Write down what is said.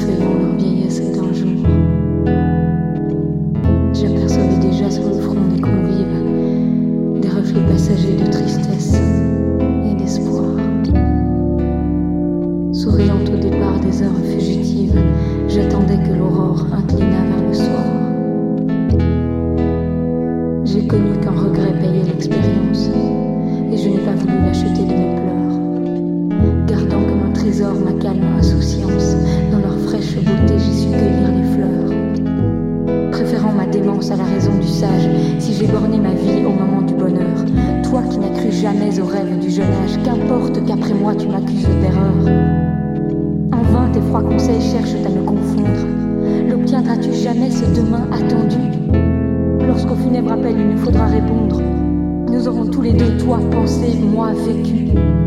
effrayant leur vieillesse d'un jour. J'apercevais déjà sur le front des convives des reflets passagers de tristesse et d'espoir. Souriant au départ des heures fugitives, j'attendais que l'aurore inclinât vers le soir. J'ai connu qu'un regret payait l'expérience, et je n'ai pas voulu l'acheter de mes pleurs. Gardant comme un trésor ma calme insouciance, dans leur fraîche beauté j'ai su cueillir les fleurs. Préférant ma démence à la raison du sage, si j'ai borné ma vie au moment du bonheur. Toi qui n'as cru jamais aux rêves du jeune âge, qu'importe qu'après moi tu m'accuses d'erreur. En vain tes froids conseils cherchent à me confondre. L'obtiendras-tu jamais ce demain attendu? Lorsqu'au funèbre appel il nous faudra répondre, nous aurons tous les deux, toi pensé, moi vécu.